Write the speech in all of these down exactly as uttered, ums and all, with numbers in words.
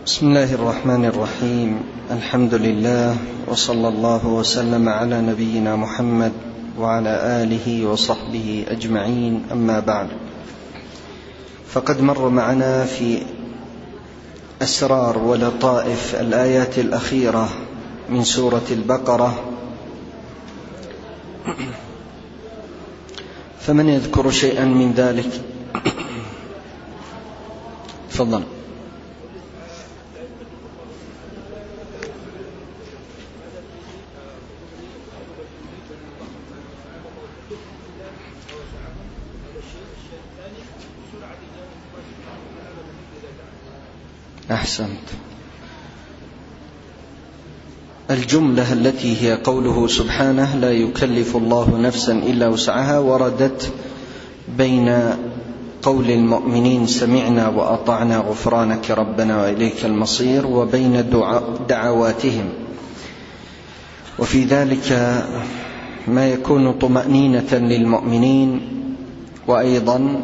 بسم الله الرحمن الرحيم. الحمد لله وصلى الله وسلم على نبينا محمد وعلى آله وصحبه أجمعين، أما بعد، فقد مر معنا في أسرار ولطائف الآيات الأخيرة من سورة البقرة، فمن يذكر شيئا من ذلك؟ تفضل. أحسنت. الجملة التي هي قوله سبحانه لا يكلف الله نفسا إلا وسعها وردت بين قول المؤمنين سمعنا وأطعنا غفرانك ربنا وإليك المصير وبين دعواتهم، وفي ذلك ما يكون طمأنينة للمؤمنين وأيضا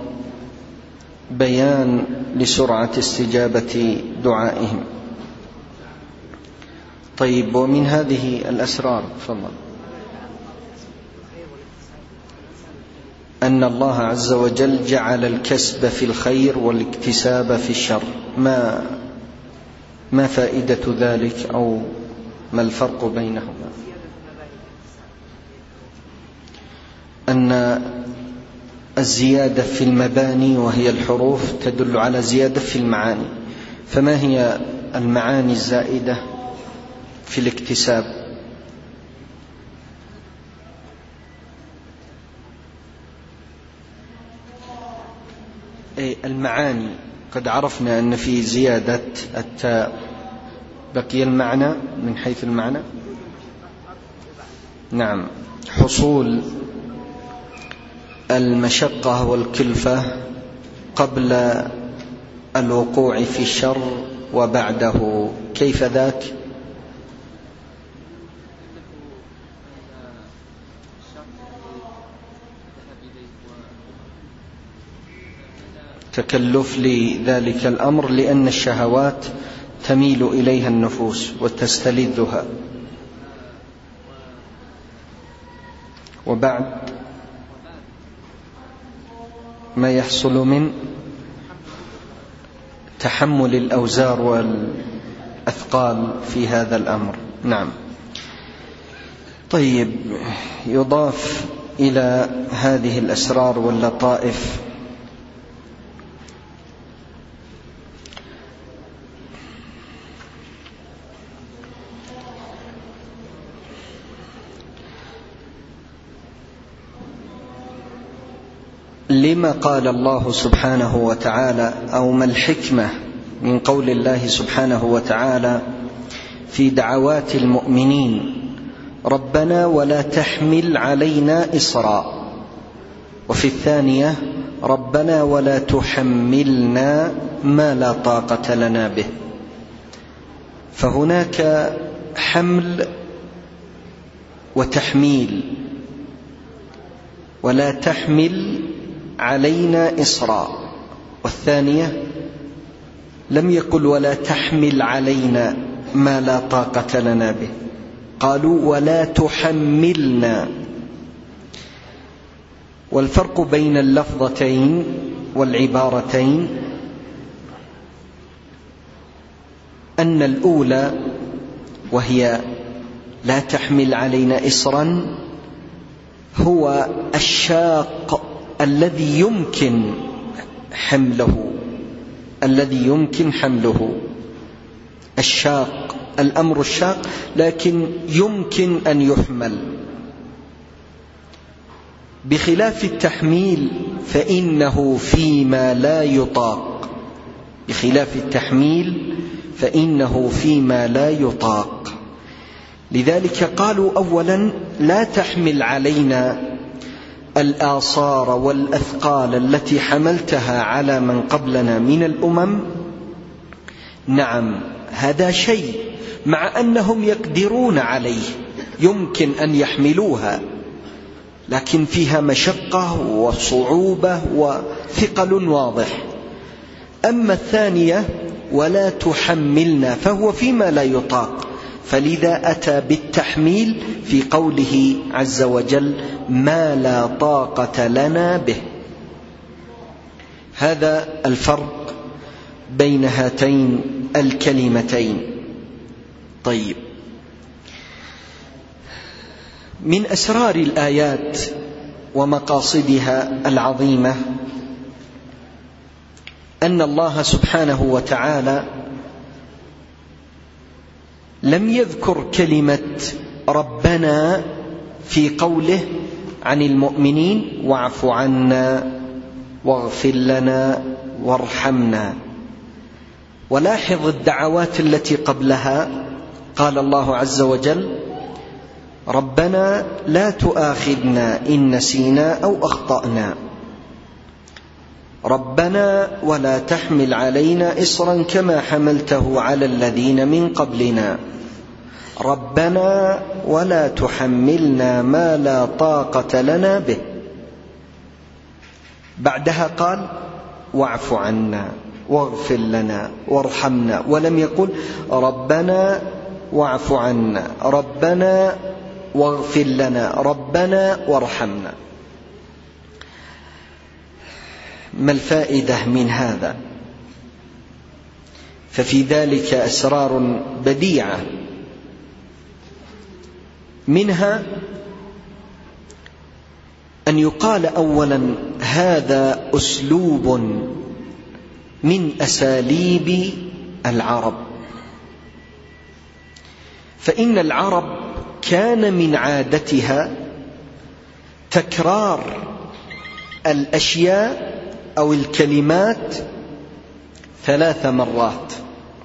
بيان لسرعة استجابة دعائهم. طيب، ومن هذه الأسرار تفضل أن الله عز وجل جعل الكسب في الخير والاكتساب في الشر. ما ما فائدة ذلك أو ما الفرق بينهما؟ أن الزيادة في المباني وهي الحروف تدل على زيادة في المعاني، فما هي المعاني الزائدة في الاكتساب؟ أي المعاني، قد عرفنا أن في زيادة التاء، بقي المعنى من حيث المعنى. نعم، حصول المشقة والكلفة قبل الوقوع في الشر وبعده، كيف ذاك؟ تكلف لذلك الأمر لأن الشهوات تميل إليها النفوس وتستلذها، وبعد ما يحصل من تحمل الأوزار والأثقال في هذا الأمر. نعم. طيب، يضاف إلى هذه الأسرار واللطائف لما قال الله سبحانه وتعالى، أو ما الحكمة من قول الله سبحانه وتعالى في دعوات المؤمنين ربنا ولا تحمل علينا إصرا، وفي الثانية ربنا ولا تحملنا ما لا طاقة لنا به. فهناك حمل وتحميل، ولا تحمل علينا إصرا، والثانية لم يقل ولا تحمل علينا ما لا طاقة لنا به، قالوا ولا تحملنا. والفرق بين اللفظتين والعبارتين أن الأولى وهي لا تحمل علينا إصرا هو الشاق الذي يمكن حمله الذي يمكن حمله الشاق، الأمر الشاق لكن يمكن أن يحمل، بخلاف التحميل فإنه فيما لا يطاق بخلاف التحميل فإنه فيما لا يطاق. لذلك قالوا أولا لا تحمل علينا الآثار والأثقال التي حملتها على من قبلنا من الأمم. نعم، هذا شيء مع أنهم يقدرون عليه، يمكن أن يحملوها، لكن فيها مشقة وصعوبة وثقل واضح. أما الثانية ولا تحملنا، فهو فيما لا يطاق، فلذا أتى بالتحميل في قوله عز وجل ما لا طاقة لنا به. هذا الفرق بين هاتين الكلمتين. طيب، من أسرار الآيات ومقاصدها العظيمة أن الله سبحانه وتعالى لم يذكر كلمة ربنا في قوله عن المؤمنين واعف عنا واغفر لنا وارحمنا. ولاحظ الدعوات التي قبلها، قال الله عز وجل ربنا لا تؤاخذنا إن نسينا أو أخطأنا، ربنا ولا تحمل علينا إصرا كما حملته على الذين من قبلنا، ربنا ولا تحملنا ما لا طاقة لنا به. بعدها قال واعف عنا واغفر لنا وارحمنا، ولم يقل ربنا واعف عنا، ربنا واغفر لنا، ربنا وارحمنا. ما الفائدة من هذا؟ ففي ذلك أسرار بديعة، منها أن يقال أولا هذا أسلوب من أساليب العرب، فإن العرب كان من عادتها تكرار الأشياء أو الكلمات ثلاث مرات،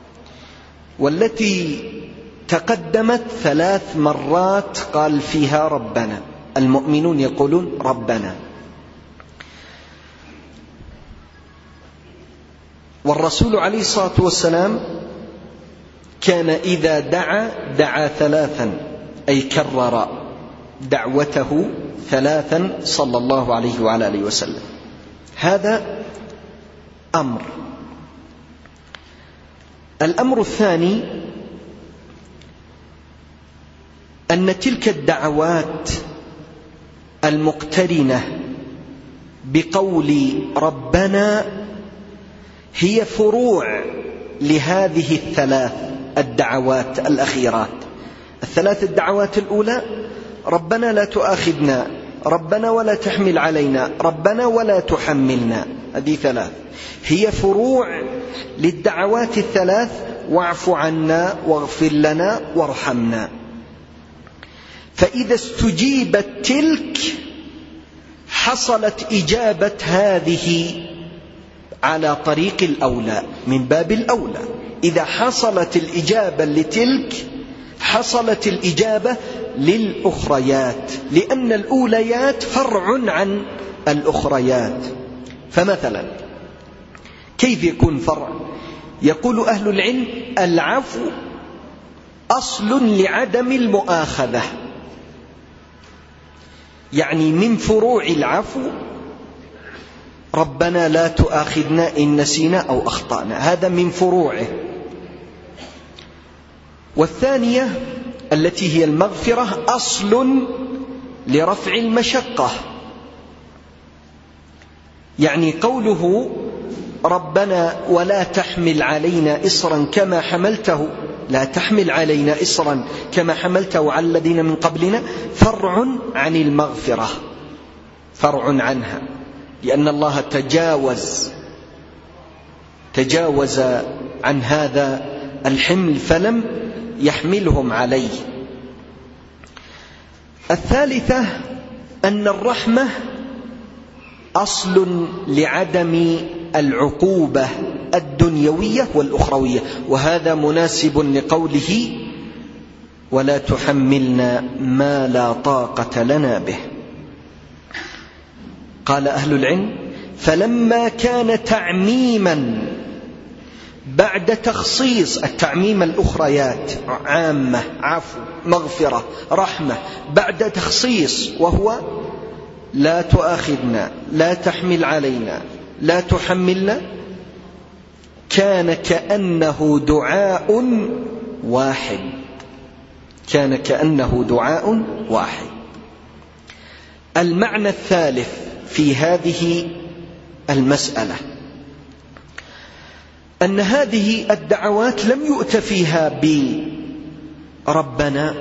والتي تقدمت ثلاث مرات قال فيها ربنا، المؤمنون يقولون ربنا، والرسول عليه الصلاة والسلام كان إذا دعا دعا ثلاثا، أي كرر دعوته ثلاثا صلى الله عليه وعلى آله وسلم. هذا أمر. الأمر الثاني أن تلك الدعوات المقترنة بقول ربنا هي فروع لهذه الثلاث الدعوات الأخيرات. الثلاث الدعوات الأولى ربنا لا تؤاخذنا، ربنا ولا تحمل علينا، ربنا ولا تحملنا، هذه ثلاث هي فروع للدعوات الثلاث واعف عنا واغفر لنا وارحمنا. فإذا استجيبت تلك حصلت إجابة هذه على طريق الأولى، من باب الأولى. إذا حصلت الإجابة لتلك حصلت الإجابة للأخريات، لأن الأوليات فرع عن الأخريات. فمثلا كيف يكون فرع؟ يقول أهل العلم العفو أصل لعدم المؤاخذة، يعني من فروع العفو ربنا لا تؤاخذنا إن نسينا أو أخطأنا، هذا من فروعه. والثانية التي هي المغفرة أصل لرفع المشقة، يعني قوله ربنا ولا تحمل علينا إصرا كما حملته، لا تحمل علينا إصرا كما حملته على الذين من قبلنا، فرع عن المغفرة، فرع عنها، لأن الله تجاوز تجاوز عن هذا الحمل فلم يحملهم عليه. الثالثة أن الرحمة أصل لعدم العقوبة الدنيوية والأخروية، وهذا مناسب لقوله ولا تحملنا ما لا طاقة لنا به. قال أهل العلم فلما كان تعميما بعد تخصيص، التعميم الأخريات عامة، عفو، مغفرة، رحمة، بعد تخصيص وهو لا تؤاخذنا، لا تحمل علينا، لا تحملنا، كان كأنه دعاء واحد، كان كأنه دعاء واحد. المعنى الثالث في هذه المسألة أن هذه الدعوات لم يؤت فيها بربنا،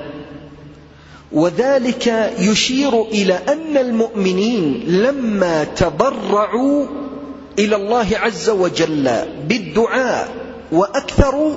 وذلك يشير إلى أن المؤمنين لما تضرعوا إلى الله عز وجل بالدعاء وأكثروا،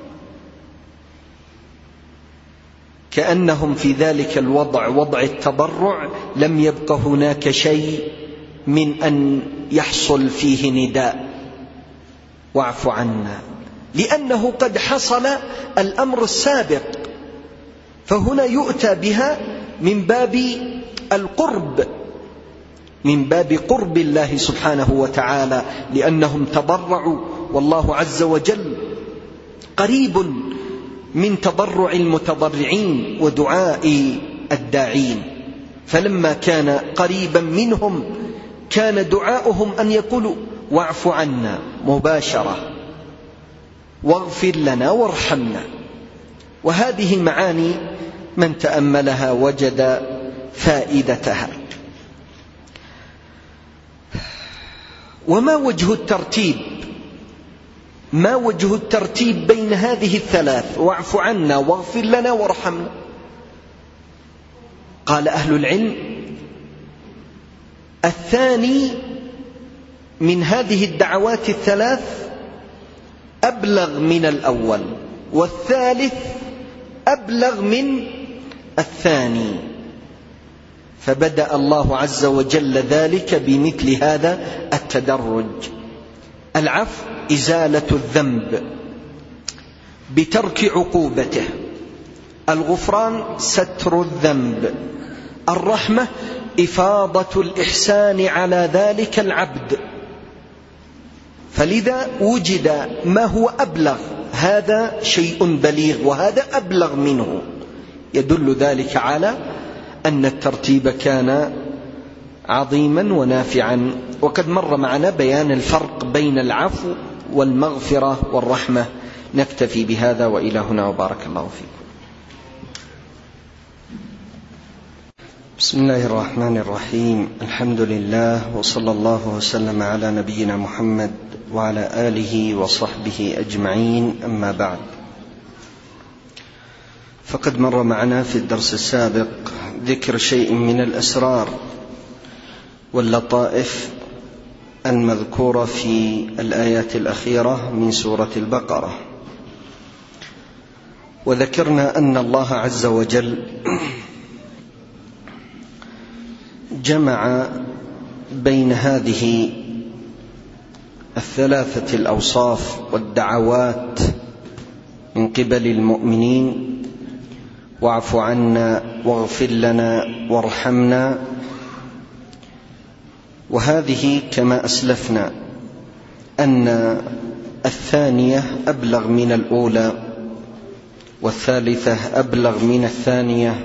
كأنهم في ذلك الوضع وضع التضرع لم يبق هناك شيء من أن يحصل فيه نداء واعف عنا، لأنه قد حصل الأمر السابق. فهنا يؤتى بها من باب القرب، من باب قرب الله سبحانه وتعالى، لأنهم تضرعوا، والله عز وجل قريب من تضرع المتضرعين ودعاء الداعين. فلما كان قريبا منهم كان دعاؤهم أن يقولوا واعف عنا مباشرة، واغفر لنا وارحمنا. وهذه المعاني من تأملها وجد فائدتها. وما وجه الترتيب؟ ما وجه الترتيب بين هذه الثلاث، واعف عنا واغفر لنا وارحمنا؟ قال أهل العلم: الثاني من هذه الدعوات الثلاث أبلغ من الأول، والثالث أبلغ من الثاني، فبدأ الله عز وجل ذلك بمثل هذا التدرج. العفو إزالة الذنب بترك عقوبته، الغفران ستر الذنب، الرحمة إفاضة الإحسان على ذلك العبد. فلذا وجد ما هو أبلغ، هذا شيء بليغ وهذا أبلغ منه، يدل ذلك على أن الترتيب كان عظيما ونافعا. وقد مر معنا بيان الفرق بين العفو والمغفرة والرحمة. نكتفي بهذا وإلى هنا، وبارك الله فيكم. بسم الله الرحمن الرحيم. الحمد لله، وصلى الله وسلم على نبينا محمد وعلى آله وصحبه أجمعين. أما بعد، فقد مر معنا في الدرس السابق ذكر شيء من الأسرار واللطائف المذكورة في الآيات الأخيرة من سورة البقرة، وذكرنا أن الله عز وجل جمع بين هذه الثلاثة الأوصاف والدعوات من قبل المؤمنين: واعف عنا واغفر لنا وارحمنا. وهذه كما أسلفنا أن الثانية أبلغ من الأولى، والثالثة أبلغ من الثانية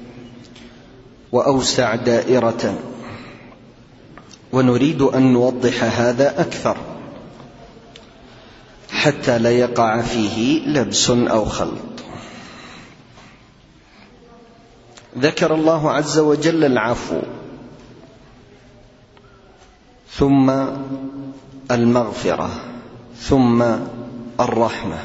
وأوسع دائرة، ونريد أن نوضح هذا أكثر حتى لا يقع فيه لبس أو خلط. ذكر الله عز وجل العفو، ثم المغفرة، ثم الرحمة،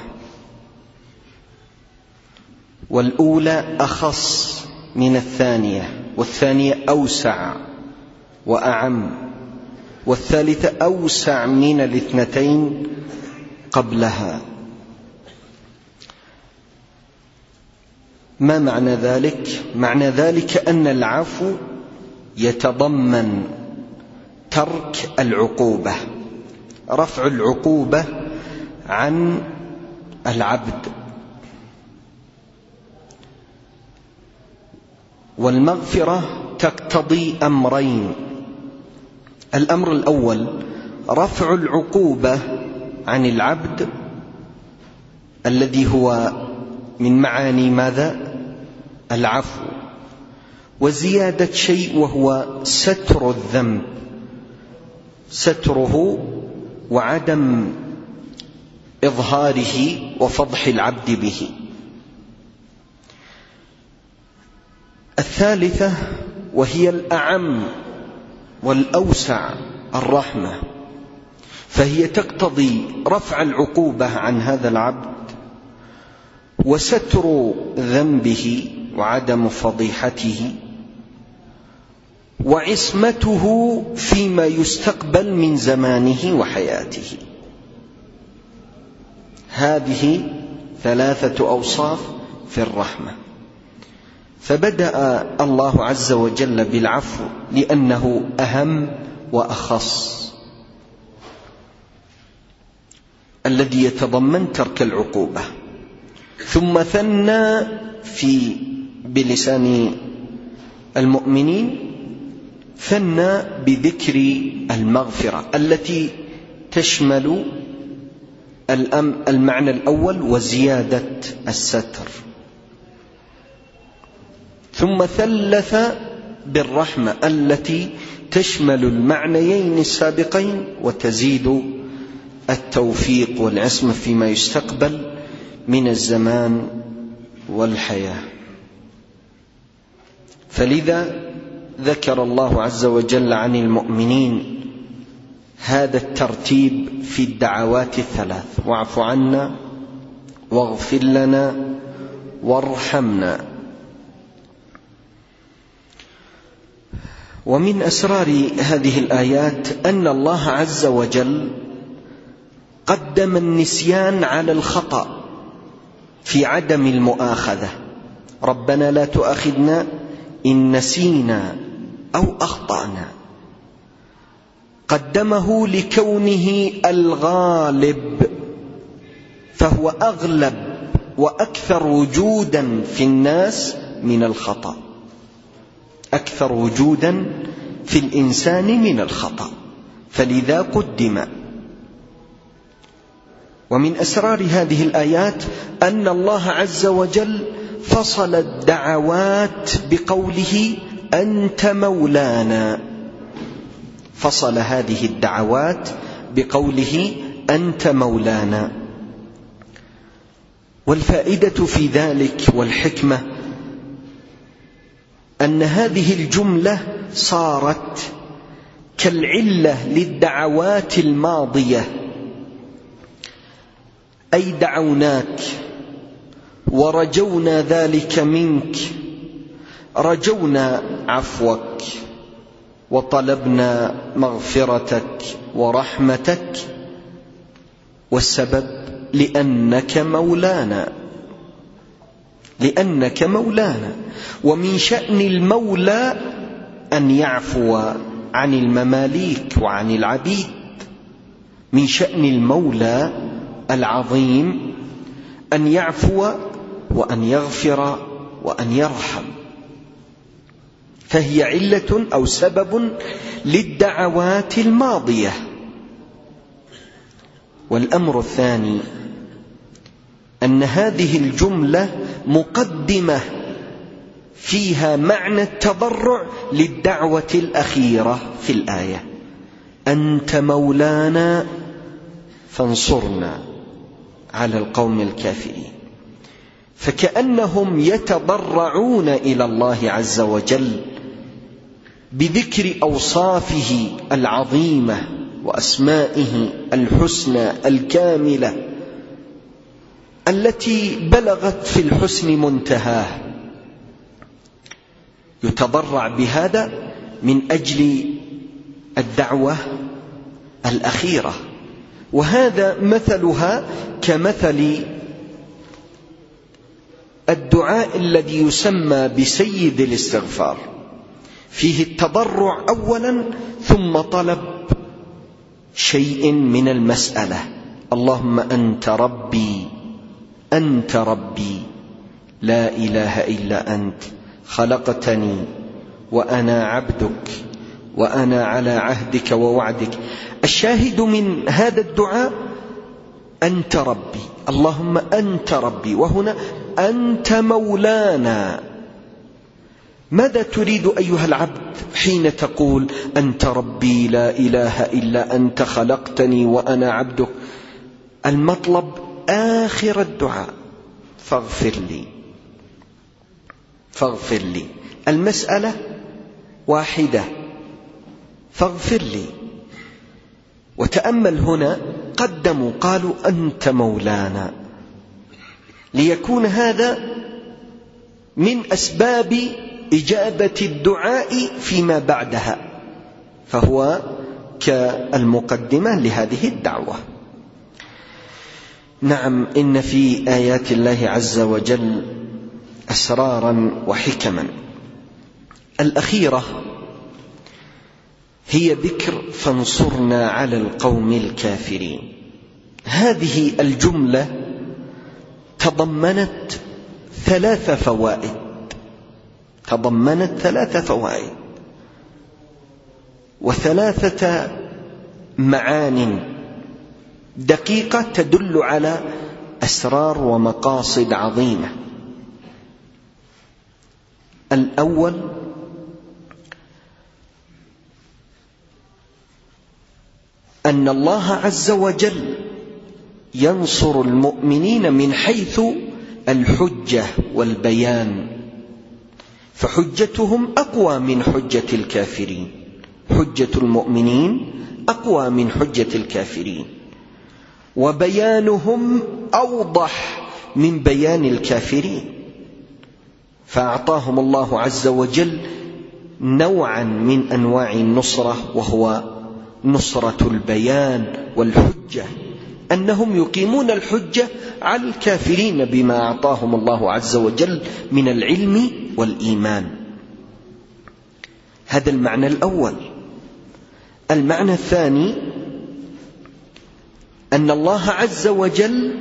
والأولى أخص من الثانية، والثانية أوسع وأعم، والثالثة أوسع من الاثنتين قبلها. ما معنى ذلك؟ معنى ذلك أن العفو يتضمن ترك العقوبة، رفع العقوبة عن العبد. والمغفرة تقتضي أمرين: الأمر الأول رفع العقوبة عن العبد الذي هو من معاني ماذا؟ العفو، وزيادة شيء وهو ستر الذنب، ستره وعدم إظهاره وفضح العبد به. الثالثة وهي الأعم والأوسع، الرحمة، فهي تقتضي رفع العقوبة عن هذا العبد وستر ذنبه وعدم فضيحته وعصمته فيما يستقبل من زمانه وحياته. هذه ثلاثة أوصاف في الرحمة. فبدأ الله عز وجل بالعفو لأنه أهم وأخص، الذي يتضمن ترك العقوبة، ثم ثنى في بلسان المؤمنين ثنى بذكر المغفرة التي تشمل المعنى الأول وزيادة الستر، ثم ثلث بالرحمة التي تشمل المعنيين السابقين وتزيد التوفيق والعصمة فيما يستقبل من الزمان والحياة. فلذا ذكر الله عز وجل عن المؤمنين هذا الترتيب في الدعوات الثلاث: واعف عنا واغفر لنا وارحمنا. ومن أسرار هذه الآيات أن الله عز وجل قدم النسيان على الخطأ في عدم المؤاخذة. ربنا لا تؤاخذنا إن نسينا أو أخطأنا، قدمه لكونه الغالب، فهو أغلب وأكثر وجودا في الناس من الخطأ، أكثر وجودا في الإنسان من الخطأ، فلذا قدم. ومن أسرار هذه الآيات أن الله عز وجل فصل الدعوات بقوله أنت مولانا، فصل هذه الدعوات بقوله أنت مولانا. والفائدة في ذلك والحكمة أن هذه الجملة صارت كالعلة للدعوات الماضية، أي دعوناك ورجونا ذلك منك، رجونا عفوك وطلبنا مغفرتك ورحمتك، والسبب لأنك مولانا، لأنك مولانا. ومن شأن المولى أن يعفو عن المماليك وعن العبيد، من شأن المولى العظيم أن يعفو وأن يغفر وأن يرحم، فهي علة أو سبب للدعوات الماضية. والأمر الثاني أن هذه الجملة مقدمة فيها معنى التضرع للدعوة الأخيرة في الآية: أنت مولانا فانصرنا على القوم الكافرين. فكأنهم يتضرعون إلى الله عز وجل بذكر أوصافه العظيمة وأسمائه الحسنى الكاملة التي بلغت في الحسن منتهاه، يتضرع بهذا من أجل الدعوة الأخيرة. وهذا مثلها كمثل الدعاء الذي يسمى بسيد الاستغفار، فيه التضرع أولا ثم طلب شيء من المسألة: اللهم أنت ربي أنت ربي لا إله إلا أنت خلقتني وأنا عبدك وأنا على عهدك ووعدك. الشاهد من هذا الدعاء أنت ربي، اللهم أنت ربي، وهنا أنت مولانا. ماذا تريد أيها العبد حين تقول أنت ربي لا إله إلا أنت خلقتني وأنا عبدك؟ المطلب آخر الدعاء: فاغفر لي فاغفر لي. المسألة واحدة: فاغفر لي. وتأمل هنا، قدموا قالوا أنت مولانا، ليكون هذا من أسباب إجابة الدعاء فيما بعدها، فهو كالمقدمة لهذه الدعوة. نعم، إن في آيات الله عز وجل أسرارا وحكما. الأخيرة هي ذكر فانصرنا على القوم الكافرين. هذه الجملة تضمنت ثلاث فوائد تضمنت ثلاث فوائد وثلاثة معان دقيقة تدل على أسرار ومقاصد عظيمة. الأول: أن الله عز وجل ينصر المؤمنين من حيث الحجة والبيان، فحجتهم أقوى من حجة الكافرين، حجة المؤمنين أقوى من حجة الكافرين، وبيانهم أوضح من بيان الكافرين، فأعطاهم الله عز وجل نوعا من أنواع النصرة، وهو نصرة البيان والحجة، أنهم يقيمون الحجة على الكافرين بما أعطاهم الله عز وجل من العلم والإيمان. هذا المعنى الأول. المعنى الثاني: أن الله عز وجل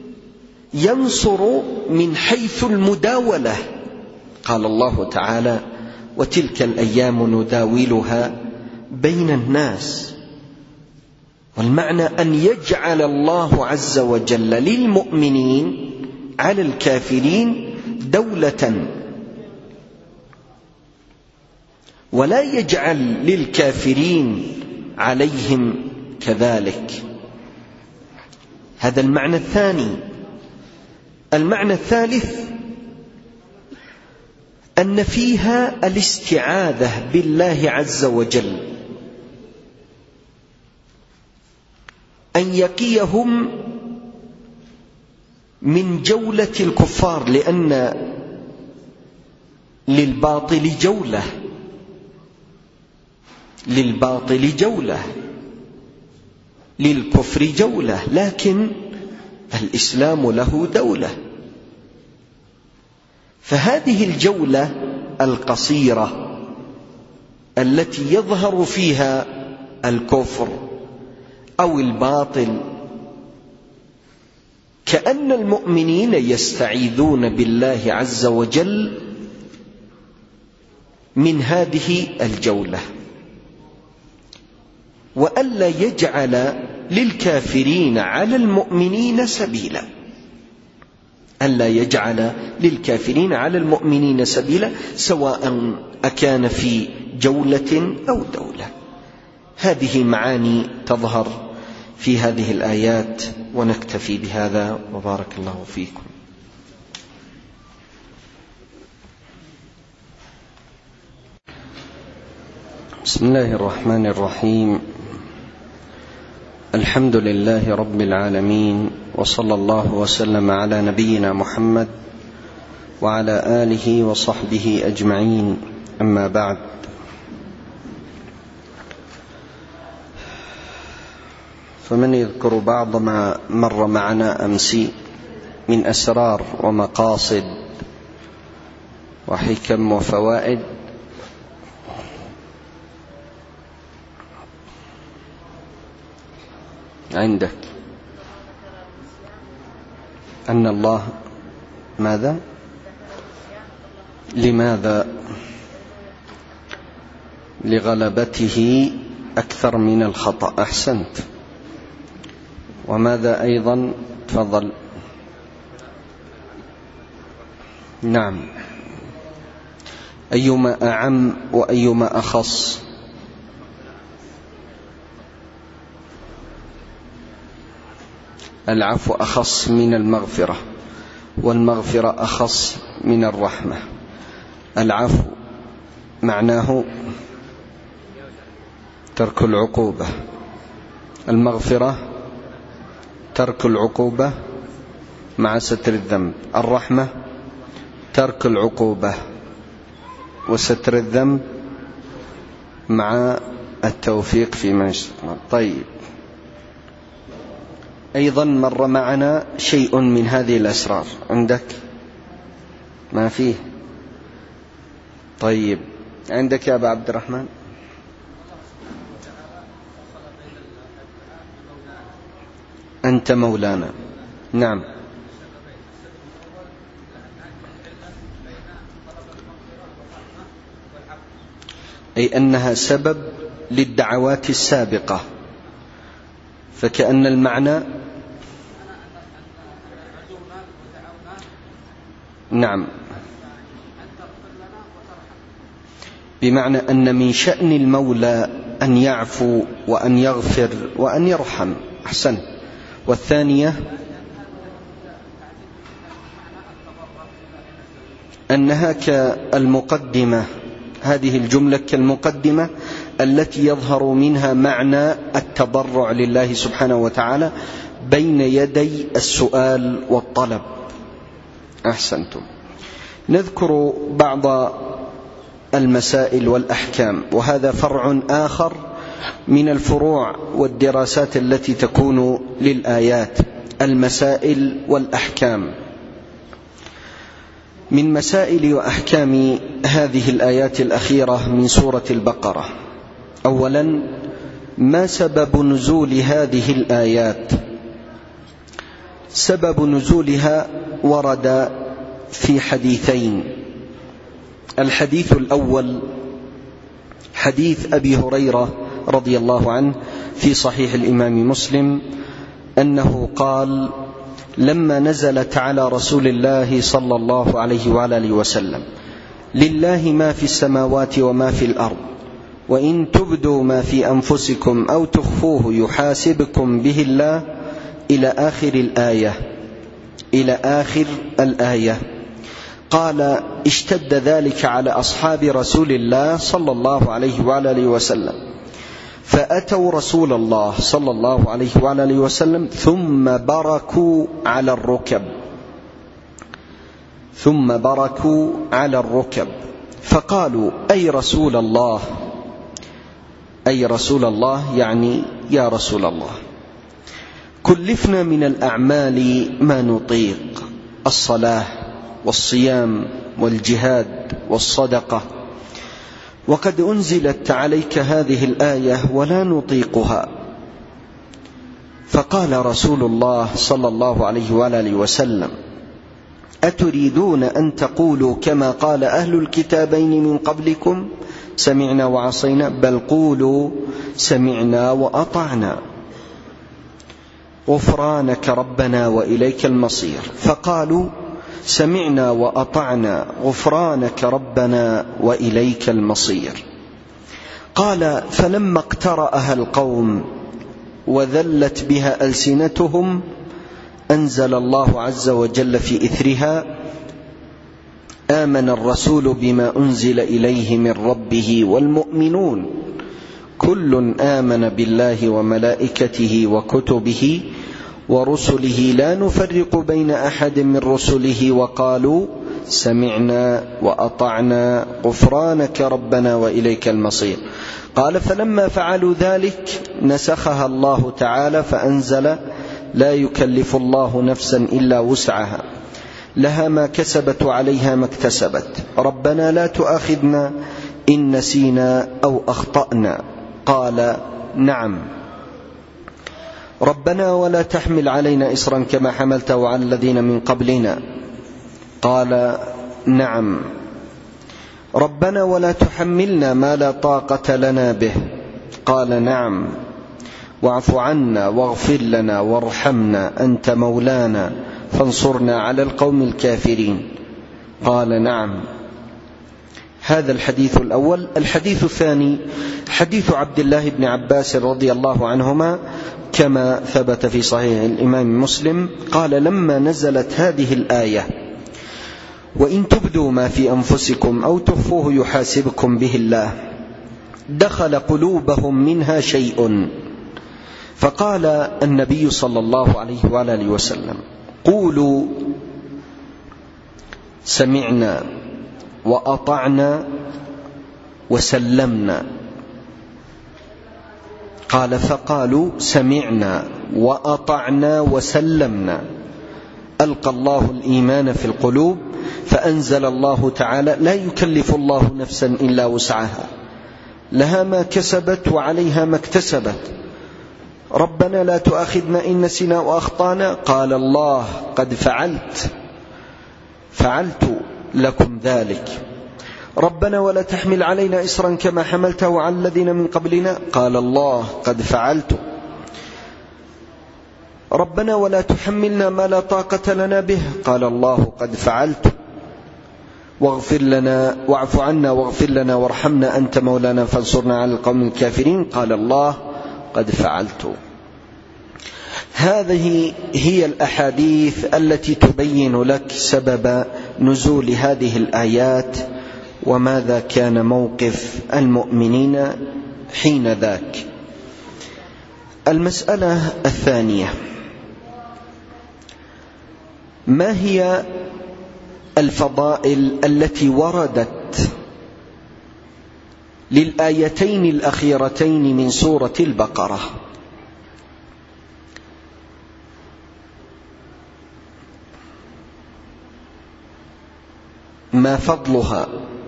ينصر من حيث المداولة. قال الله تعالى: وتلك الأيام نداولها بين الناس. والمعنى أن يجعل الله عز وجل للمؤمنين على الكافرين دولة، ولا يجعل للكافرين عليهم كذلك. هذا المعنى الثاني. المعنى الثالث: أن فيها الاستعاذة بالله عز وجل أن يقيهم من جولة الكفار، لأن للباطل جولة للباطل جولة للكفر جولة، لكن الإسلام له دولة. فهذه الجولة القصيرة التي يظهر فيها الكفر أو الباطل، كأن المؤمنين يستعيذون بالله عز وجل من هذه الجولة، وألا يجعل للكافرين على المؤمنين سبيلا ألا يجعل للكافرين على المؤمنين سبيلا سواء أكان في جولة أو دولة. هذه معاني تظهر في هذه الآيات، ونكتفي بهذا، وبارك الله فيكم. بسم الله الرحمن الرحيم. الحمد لله رب العالمين، وصلى الله وسلم على نبينا محمد وعلى آله وصحبه أجمعين. أما بعد، فمن يذكر بعض ما مر معنا أمس من أسرار ومقاصد وحكم وفوائد؟ عندك أن الله ماذا؟ لماذا؟ لغلبته أكثر من الخطأ. أحسنت. وماذا أيضا؟ تفضل. نعم. أيما أعم وأيما أخص؟ العفو أخص من المغفرة، والمغفرة أخص من الرحمة. العفو معناه ترك العقوبة، المغفرة ترك العقوبة مع ستر الذنب، الرحمة ترك العقوبة وستر الذنب مع التوفيق فيما يشتهى. طيب، أيضا مر معنا شيء من هذه الأسرار، عندك ما فيه؟ طيب، عندك يا أبا عبد الرحمن؟ أنت مولانا. نعم، أي أنها سبب للدعوات السابقة، فكأن المعنى نعم، بمعنى أن من شأن المولى أن يعفو وأن يغفر وأن يرحم. أحسن. والثانية أنها كالمقدمة، هذه الجملة كالمقدمة التي يظهر منها معنى التضرع لله سبحانه وتعالى بين يدي السؤال والطلب. أحسنتم. نذكر بعض المسائل والأحكام، وهذا فرع آخر من الفروع والدراسات التي تكون للآيات، المسائل والأحكام. من مسائل وأحكام هذه الآيات الأخيرة من سورة البقرة: أولا، ما سبب نزول هذه الآيات؟ سبب نزولها ورد في حديثين. الحديث الأول حديث أبي هريرة رضي الله عنه في صحيح الإمام مسلم أنه قال: لما نزلت على رسول الله صلى الله عليه وآله وسلم: لله ما في السماوات وما في الأرض، وإن تبدوا ما في أنفسكم أو تخفوه يحاسبكم به الله، إلى آخر الآية إلى آخر الآية قال: اشتد ذلك على أصحاب رسول الله صلى الله عليه وآله وسلم، فأتوا رسول الله صلى الله عليه وآله وسلم ثم بركوا على الركب ثم بركوا على الركب فقالوا: أي رسول الله أي رسول الله يعني يا رسول الله، كلفنا من الأعمال ما نطيق، الصلاة والصيام والجهاد والصدقة، وقد أنزلت عليك هذه الآية ولا نطيقها. فقال رسول الله صلى الله عليه وآله وسلم: أتريدون أن تقولوا كما قال أهل الكتابين من قبلكم سمعنا وعصينا؟ بل قولوا سمعنا وأطعنا غفرانك ربنا وإليك المصير. فقالوا: سمعنا وأطعنا غفرانك ربنا وإليك المصير. قال: فلما اقترأها القوم وذلت بها ألسنتهم أنزل الله عز وجل في إثرها: آمن الرسول بما أنزل إليه من ربه والمؤمنون كل آمن بالله وملائكته وكتبه ورسله لا نفرق بين أحد من رسله وقالوا سمعنا وأطعنا غفرانك ربنا وإليك المصير. قال: فلما فعلوا ذلك نسخها الله تعالى فأنزل: لا يكلف الله نفسا إلا وسعها، لها ما كسبت وعليها ما اكتسبت، ربنا لا تؤاخذنا إن نسينا أو أخطأنا. قال: نعم. ربنا ولا تحمل علينا إصرا كما حملته على الذين من قبلنا. قال: نعم. ربنا ولا تحملنا ما لا طاقة لنا به. قال: نعم. واعف عنا واغفر لنا وارحمنا أنت مولانا فانصرنا على القوم الكافرين. قال: نعم. هذا الحديث الأول. الحديث الثاني حديث عبد الله بن عباس رضي الله عنهما كما ثبت في صحيح الإمام مسلم قال: لما نزلت هذه الآية: وإن تبدوا ما في أنفسكم أو تخفوه يحاسبكم به الله، دخل قلوبهم منها شيء، فقال النبي صلى الله عليه وآله وسلم: قولوا سمعنا وأطعنا وسلمنا. قال: فقالوا سمعنا وأطعنا وسلمنا. ألقى الله الإيمان في القلوب، فأنزل الله تعالى: لا يكلف الله نفسا إلا وسعها، لها ما كسبت وعليها ما اكتسبت. ربنا لا تؤاخذنا إن نسينا وأخطأنا. قال الله: قد فعلت فعلت لكم ذلك. ربنا ولا تحمل علينا إصرا كما حملته على الذين من قبلنا. قال الله: قد فعلت. ربنا ولا تحملنا ما لا طاقة لنا به. قال الله: قد فعلت. واغفر لنا واعف عنا واغفر لنا وارحمنا أنت مولانا فانصرنا على القوم الكافرين. قال الله: قد فعلت. هذه هي الأحاديث التي تبين لك سبب نزول هذه الآيات وماذا كان موقف المؤمنين حين ذاك. المسألة الثانية: ما هي الفضائل التي وردت للآيتين الأخيرتين من سورة البقرة؟ ما فضلها؟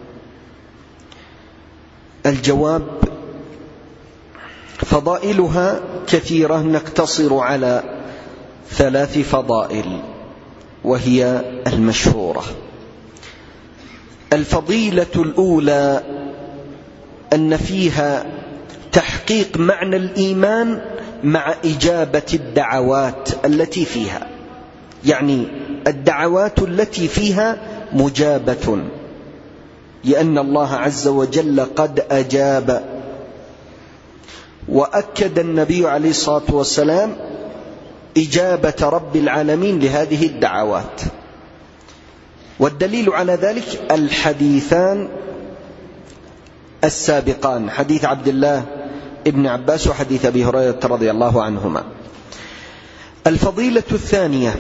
الجواب: فضائلها كثيرة، نقتصر على ثلاث فضائل وهي المشهورة. الفضيلة الأولى أن فيها تحقيق معنى الإيمان مع إجابة الدعوات التي فيها، يعني الدعوات التي فيها مجابة، لأن الله عز وجل قد أجاب. وأكد النبي عليه الصلاة والسلام إجابة رب العالمين لهذه الدعوات. والدليل على ذلك الحديثان السابقان، حديث عبد الله ابن عباس وحديث أبي هريرة رضي الله عنهما. الفضيلة الثانية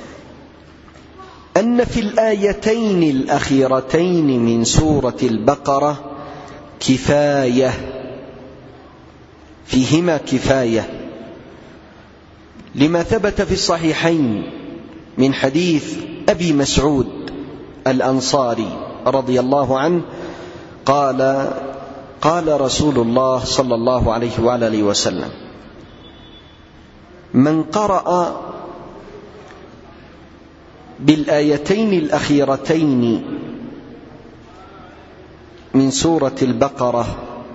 أن في الآيتين الأخيرتين من سورة البقرة كفاية، فيهما كفاية، لما ثبت في الصحيحين من حديث أبي مسعود الأنصاري رضي الله عنه قال: قال رسول الله صلى الله عليه وآله وسلم: من قرأ بالآيتين الأخيرتين من سورة البقرة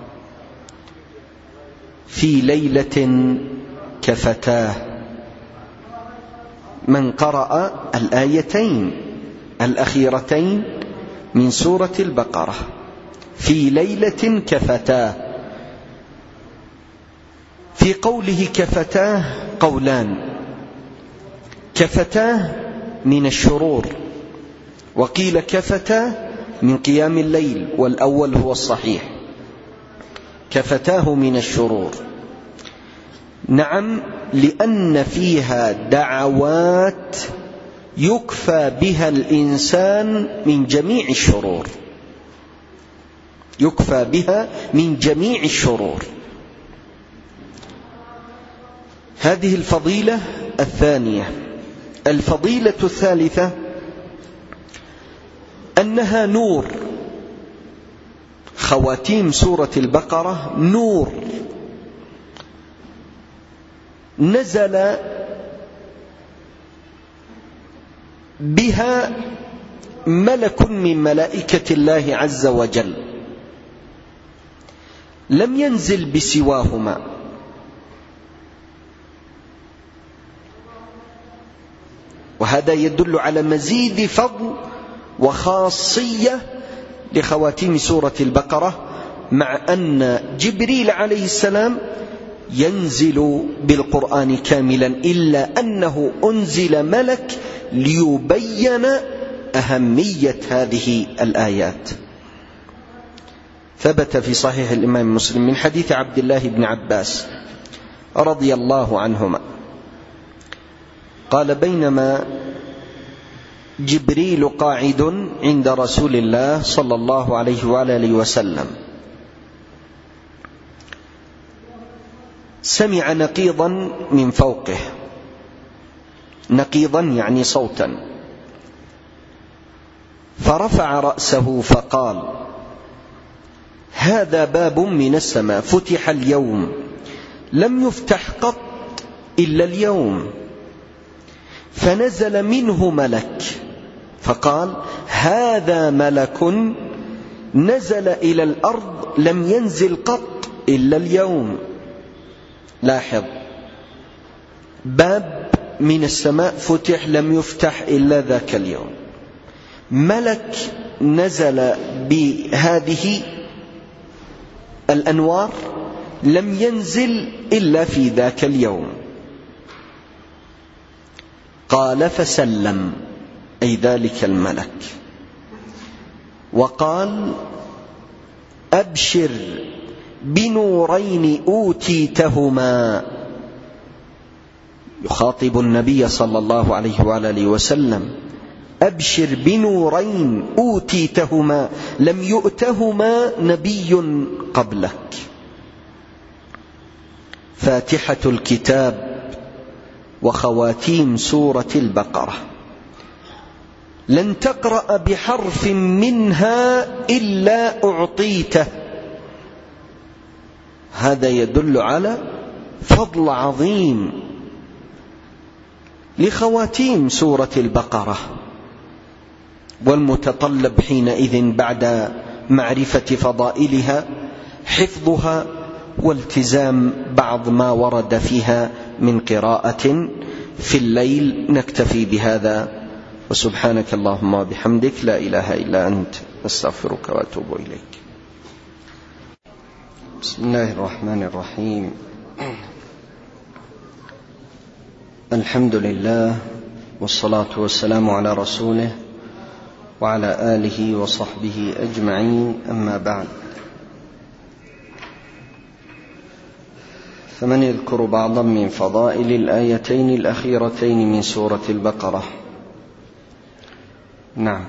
في ليلة كفتاه. من قرأ الآيتين الأخيرتين من سورة البقرة في ليلة كفتاه. في قوله كفتاه قولان: كفتاه من الشرور، وقيل كفتاه من قيام الليل، والأول هو الصحيح، كفتاه من الشرور. نعم، لأن فيها دعوات يكفى بها الإنسان من جميع الشرور، يكفى بها من جميع الشرور. هذه الفضيلة الثانية. الفضيلة الثالثة أنها نور. خواتيم سورة البقرة نور، نزل بها ملك من ملائكة الله عز وجل، لم ينزل بسواهما، وهذا يدل على مزيد فضل وخاصية لخواتيم سورة البقرة، مع أن جبريل عليه السلام ينزل بالقرآن كاملا، إلا أنه أنزل ملك ليبين أهمية هذه الآيات. ثبت في صحيح الإمام مسلم من حديث عبد الله بن عباس رضي الله عنهما قال: بينما جبريل قاعد عند رسول الله صلى الله عليه وآله وسلم سمع نقيضا من فوقه، نقيضا يعني صوتا، فرفع رأسه فقال: هذا باب من السماء فتح اليوم لم يفتح قط إلا اليوم. فنزل منه ملك فقال: هذا ملك نزل إلى الأرض لم ينزل قط إلا اليوم. لاحظ، باب من السماء فتح لم يفتح إلا ذاك اليوم، ملك نزل بهذه الأنوار لم ينزل إلا في ذاك اليوم. قال: فسلم، أي ذلك الملك، وقال: أبشر بنورين أوتيتهما، يخاطب النبي صلى الله عليه وآله وسلم: أبشر بنورين أوتيتهما لم يؤتهما نبي قبلك، فاتحة الكتاب وخواتيم سورة البقرة، لن تقرأ بحرف منها إلا أعطيته. هذا يدل على فضل عظيم لخواتيم سورة البقرة، والمتطلب حينئذ بعد معرفة فضائلها حفظها والتزام بعض ما ورد فيها من قراءة في الليل. نكتفي بهذا، وسبحانك اللهم وبحمدك، لا إله إلا أنت، أستغفرك وأتوب إليك. بسم الله الرحمن الرحيم. الحمد لله، والصلاة والسلام على رسوله وعلى آله وصحبه أجمعين، أما بعد، فمن يذكر بعضا من فضائل الآيتين الأخيرتين من سورة البقرة؟ نعم.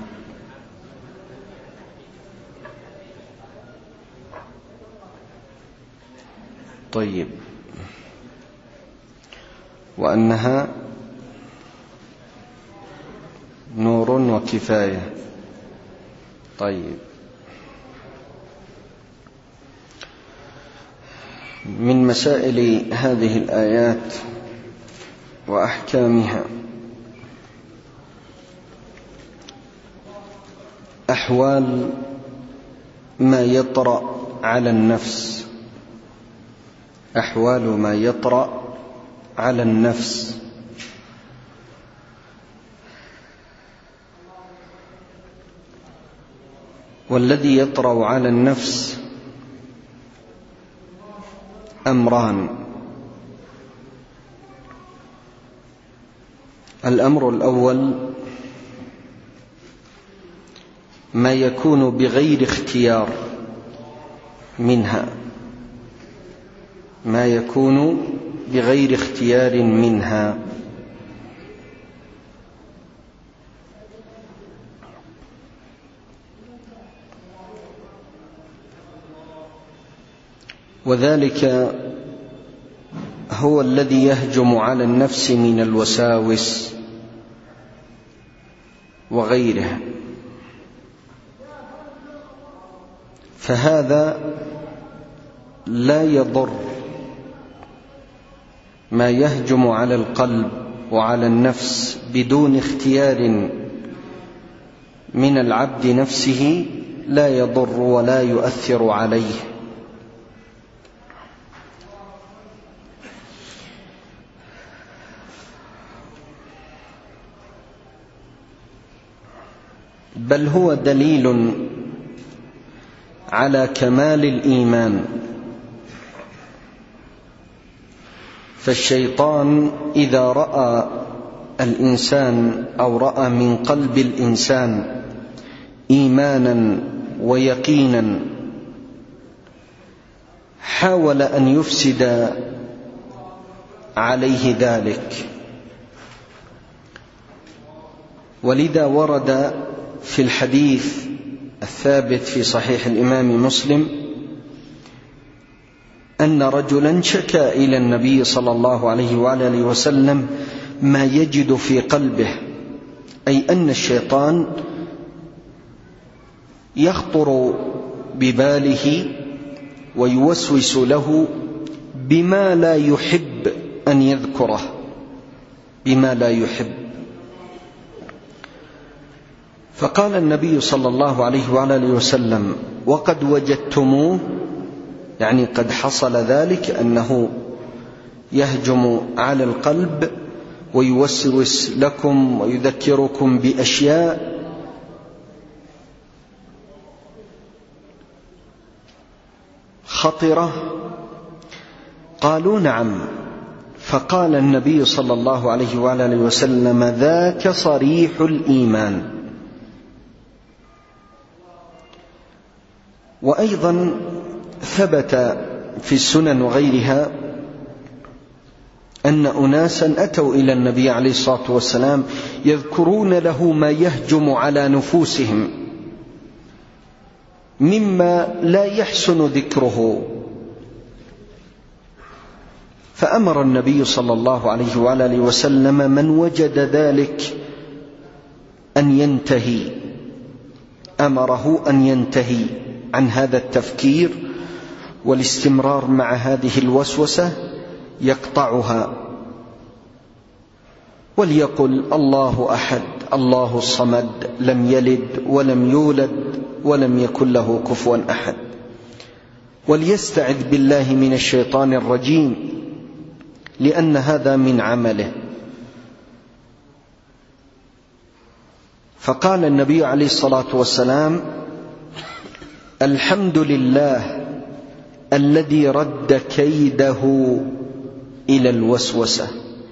طيب، وأنها نور وكفاية. طيب، من مسائل هذه الآيات وأحكامها أحوال ما يطرأ على النفس، أحوال ما يطرأ على النفس. والذي يطرأ على النفس أمران: الأمر الأول ما يكون بغير اختيار منها، ما يكون بغير اختيار منها، وذلك هو الذي يهجم على النفس من الوساوس وغيره، فهذا لا يضر. ما يهجم على القلب وعلى النفس بدون اختيار من العبد نفسه لا يضر ولا يؤثر عليه. بل هو دليل على كمال الإيمان فالشيطان إذا رأى الإنسان أو رأى من قلب الإنسان إيمانا ويقينا حاول أن يفسد عليه ذلك. ولذا ورد في الحديث الثابت في صحيح الإمام مسلم أن رجلا شكا إلى النبي صلى الله عليه وآله وسلم ما يجد في قلبه، أي أن الشيطان يخطر بباله ويوسوس له بما لا يحب أن يذكره، بما لا يحب. فقال النبي صلى الله عليه وآله وسلم: وقد وجدتموه، يعني قد حصل ذلك، أنه يهجم على القلب ويوسوس لكم ويذكركم بأشياء خطرة؟ قالوا: نعم. فقال النبي صلى الله عليه وآله وسلم: ذاك صريح الإيمان. وأيضا ثبت في السنن وغيرها أن أناسا أتوا إلى النبي عليه الصلاة والسلام يذكرون له ما يهجم على نفوسهم مما لا يحسن ذكره، فأمر النبي صلى الله عليه وآله وسلم من وجد ذلك أن ينتهي، أمره أن ينتهي عن هذا التفكير والاستمرار مع هذه الوسوسة، يقطعها وليقل: الله أحد الله الصمد لم يلد ولم يولد ولم يكن له كفوا أحد، وليستعذ بالله من الشيطان الرجيم، لأن هذا من عمله. فقال النبي عليه الصلاة والسلام: الحمد لله الذي رد كيده إلى الوسوسة.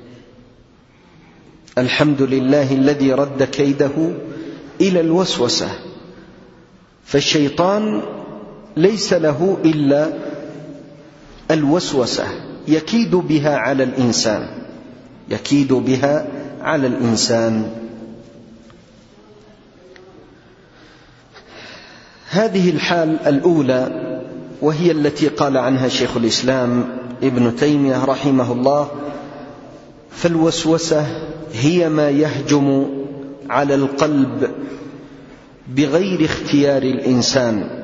الحمد لله الذي رد كيده إلى الوسوسة. فالشيطان ليس له إلا الوسوسة، يكيد بها على الإنسان، يكيد بها على الإنسان. هذه الحال الأولى، وهي التي قال عنها شيخ الإسلام ابن تيمية رحمه الله: فالوسوسة هي ما يهجم على القلب بغير اختيار الإنسان،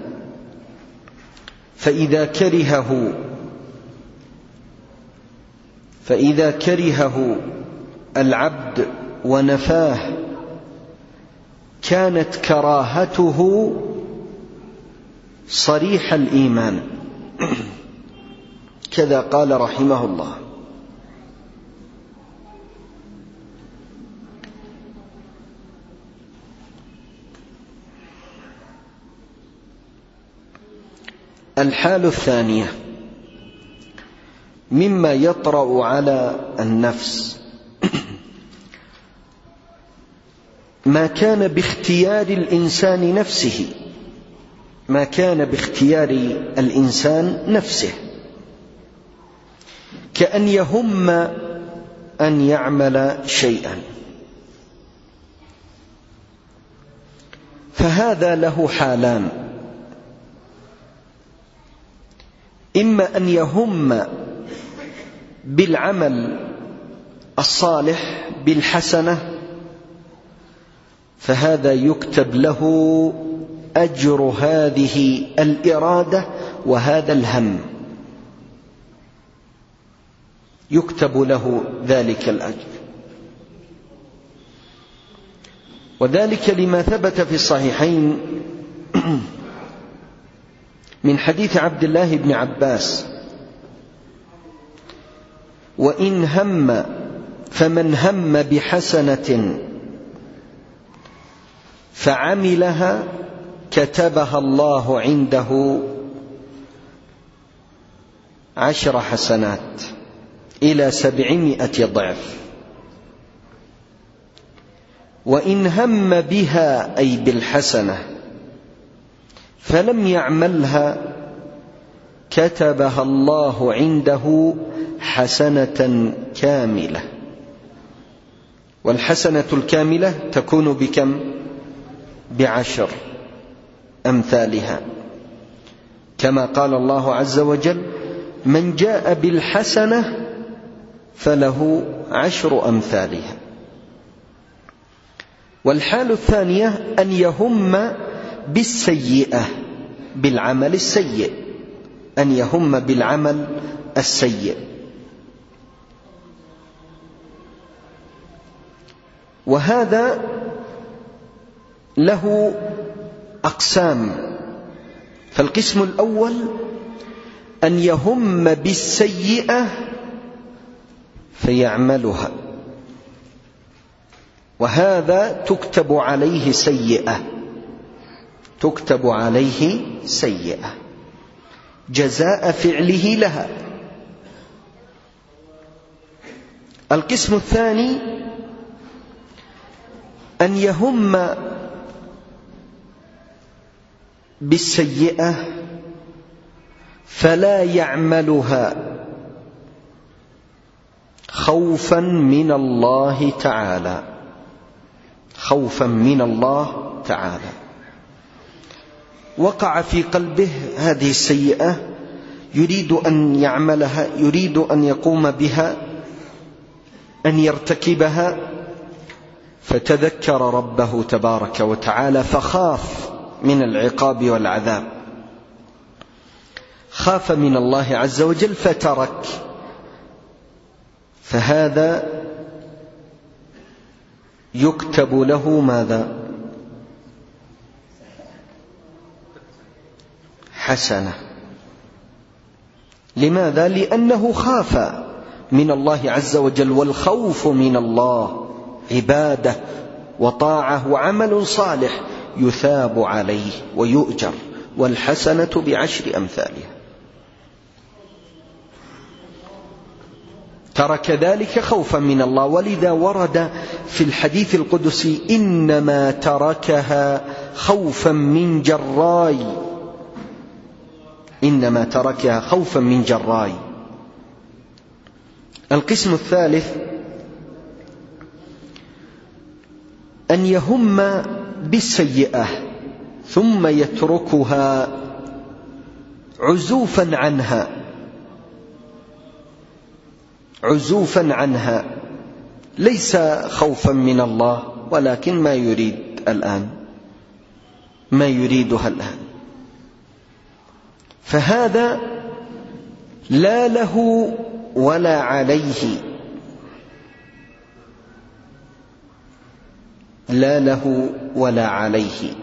فإذا كرهه فإذا كرهه العبد ونفاه كانت كراهته صريح الإيمان. كذا قال رحمه الله. الحال الثانية مما يطرأ على النفس ما كان باختيار الإنسان نفسه، ما كان باختيار الإنسان نفسه، كأن يهم أن يعمل شيئا، فهذا له حالان: إما أن يهم بالعمل الصالح بالحسنة، فهذا يكتب له أجر هذه الإرادة وهذا الهم، يكتب له ذلك الأجر. وذلك لما ثبت في الصحيحين من حديث عبد الله بن عباس: وإن هم فمن هم بحسنة فعملها كتبها الله عنده عشر حسنات إلى سبعمائة ضعف. وإن هم بها أي بالحسنة فلم يعملها كتبها الله عنده حسنة كاملة. والحسنة الكاملة تكون بكم؟ بعشر أمثالها، كما قال الله عز وجل: من جاء بالحسنة فله عشر أمثالها. والحال الثانية أن يهم بالسيئة، بالعمل السيء، أن يهم بالعمل السيء. وهذا له أقسام. فالقسم الأول أن يهم بالسيئة فيعملها، وهذا تكتب عليه سيئة، تكتب عليه سيئة جزاء فعله لها. القسم الثاني أن يهم بالسيئة فلا يعملها خوفا من الله تعالى، خوفا من الله تعالى. وقع في قلبه هذه السيئة، يريد أن يعملها، يريد أن يقوم بها، أن يرتكبها، فتذكر ربه تبارك وتعالى فخاف من العقاب والعذاب، خاف من الله عز وجل فترك. فهذا يكتب له ماذا؟ حسنة. لماذا؟ لأنه خاف من الله عز وجل، والخوف من الله عبادة وطاعة وعمل صالح يثاب عليه ويؤجر، والحسنة بعشر أمثالها. ترك ذلك خوفا من الله، ولذا ورد في الحديث القدسي: إنما تركها خوفا من جراي، إنما تركها خوفا من جراي. القسم الثالث أن يهم بالسيئة ثم يتركها عزوفا عنها، عزوفا عنها، ليس خوفا من الله، ولكن ما يريد الآن، ما يريدها الآن. فهذا لا له ولا عليه، لا له ولا عليه.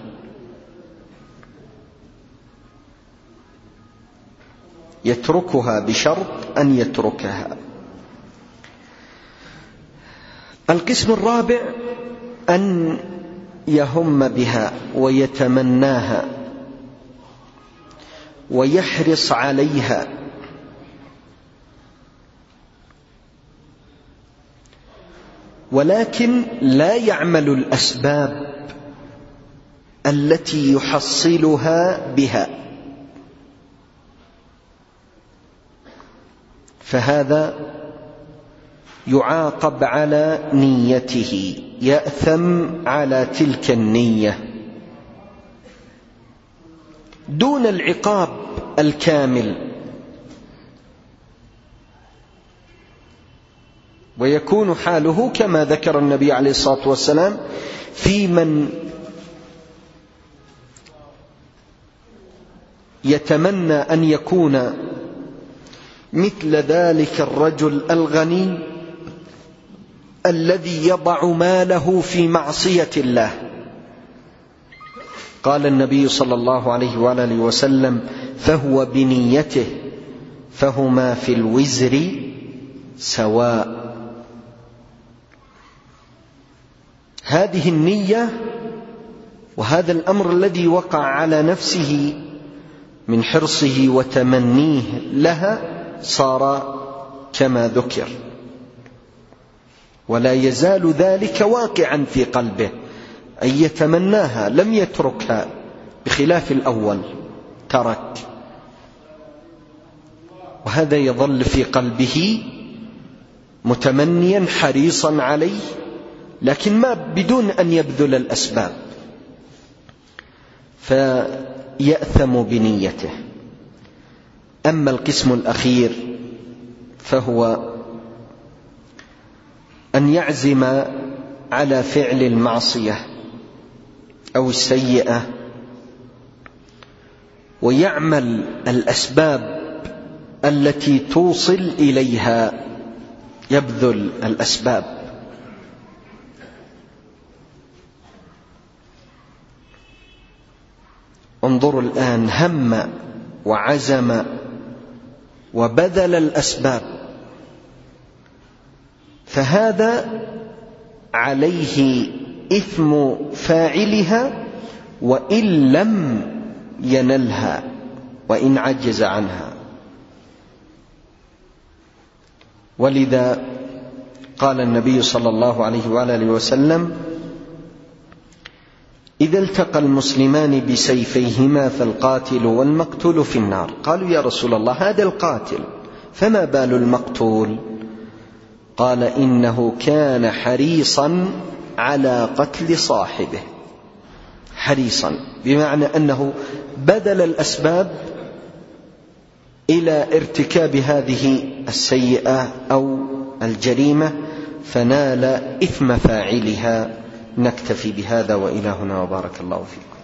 يتركها بشرط أن يتركها. القسم الرابع أن يهم بها ويتمناها ويحرص عليها، ولكن لا يعمل الأسباب التي يحصلها بها، فهذا يعاقب على نيته، يأثم على تلك النية دون العقاب الكامل. ويكون حاله كما ذكر النبي عليه الصلاة والسلام في من يتمنى أن يكون مثل ذلك الرجل الغني الذي يضع ماله في معصية الله. قال النبي صلى الله عليه وآله وسلم: فهو بنيته فهما في الوزر سواء. هذه النية وهذا الأمر الذي وقع على نفسه من حرصه وتمنيه لها صار كما ذكر، ولا يزال ذلك واقعا في قلبه، أن يتمناها لم يتركها، بخلاف الأول ترك، وهذا يظل في قلبه متمنيا حريصا عليه، لكن ما بدون أن يبذل الأسباب، فيأثم بنيته. أما القسم الأخير فهو أن يعزم على فعل المعصية أو السيئة ويعمل الأسباب التي توصل إليها، يبذل الأسباب. انظروا الآن، هم وعزم وبذل الأسباب، فهذا عليه إثم فاعلها وإن لم ينلها، وإن عجز عنها. ولذا قال النبي صلى الله عليه وآله وسلم: إذا التقى المسلمان بسيفيهما فالقاتل والمقتول في النار. قالوا: يا رسول الله، هذا القاتل، فما بال المقتول؟ قال: إنه كان حريصا على قتل صاحبه. حريصا بمعنى أنه بذل الأسباب إلى ارتكاب هذه السيئة أو الجريمة، فنال إثم فاعلها. نكتفي بهذا، وإلى هنا، وبارك الله فيكم.